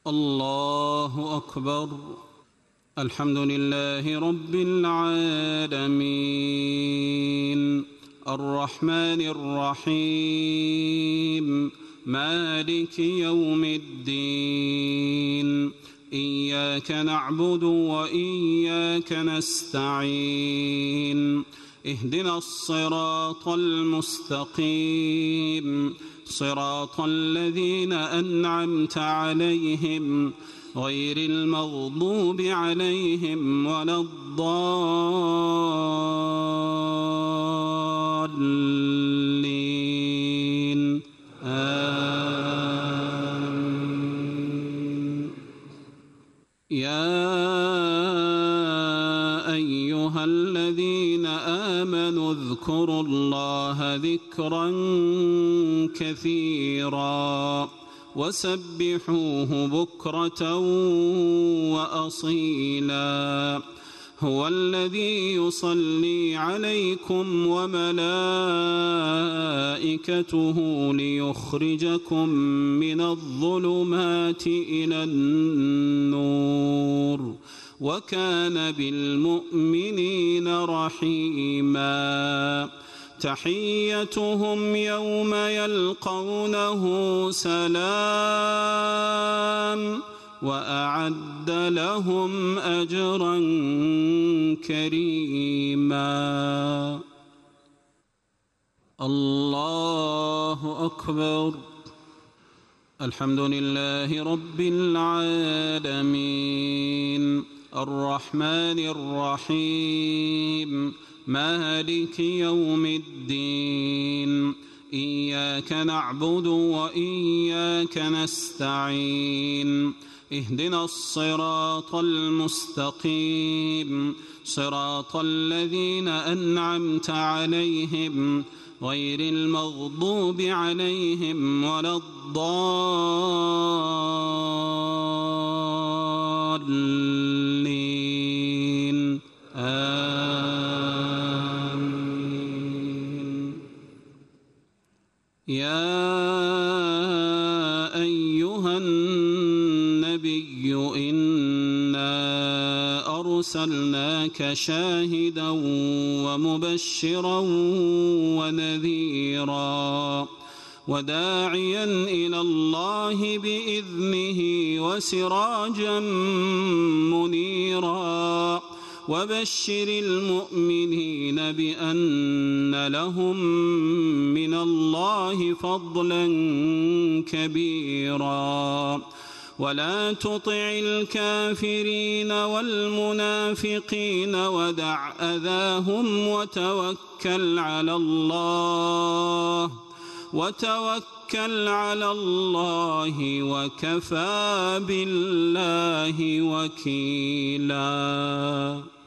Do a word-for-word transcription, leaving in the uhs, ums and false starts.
الله أكبر. الحمد لله رب العالمين الرحمن الرحيم مالك يوم الدين إياك نعبد وإياك نستعين اهدنا الصراط المستقيم صراط الذين أنعمت عليهم غير المغضوب عليهم ولا الضالين آمين. يا أيها الذين آمنوا اذكروا الله ذكرا كثيرا وسبحوه بكرة وأصيلا هو الذي يصلي عليكم وملائكته ليخرجكم من الظلمات إلى النور وكان بالمؤمنين رحيما تحيتهم يوم يلقونه سلام وأعد لهم أجرا كريما. الله أكبر. الحمد لله رب العالمين الرحمن الرحيم مالك يوم الدين إياك نعبد وإياك نستعين اهدنا الصراط المستقيم صراط الذين أنعمت عليهم غير المغضوب عليهم ولا الضالين آمين. يا أيها النبي إنا أرسلناك شاهدا ومبشرا ونذيرا وداعيا إلى الله بإذنه وسراجا منيرا وبشر المؤمنين بأن لهم من الله فضلا كبيرا ولا تطع الكافرين والمنافقين ودع أذاهم وتوكل على الله وتوكل على الله وكفى بالله وكيلا.